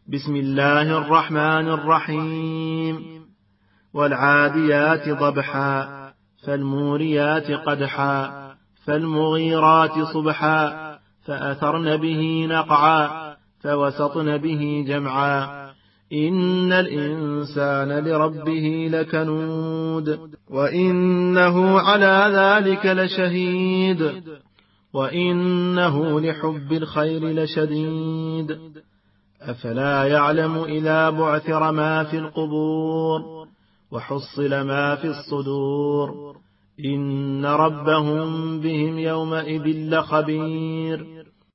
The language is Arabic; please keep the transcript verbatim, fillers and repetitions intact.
بسم الله الرحمن الرحيم. والعاديات ضبحا فالموريات قدحا فالمغيرات صبحا فأثرن به نقعا فوسطن به جمعا إن الإنسان لربه لكنود وإنه على ذلك لشهيد وإنه لحب الخير لشديد أفلا يعلم إذا بعثر ما في القبور وحصل ما في الصدور إن ربهم بهم يومئذ لخبير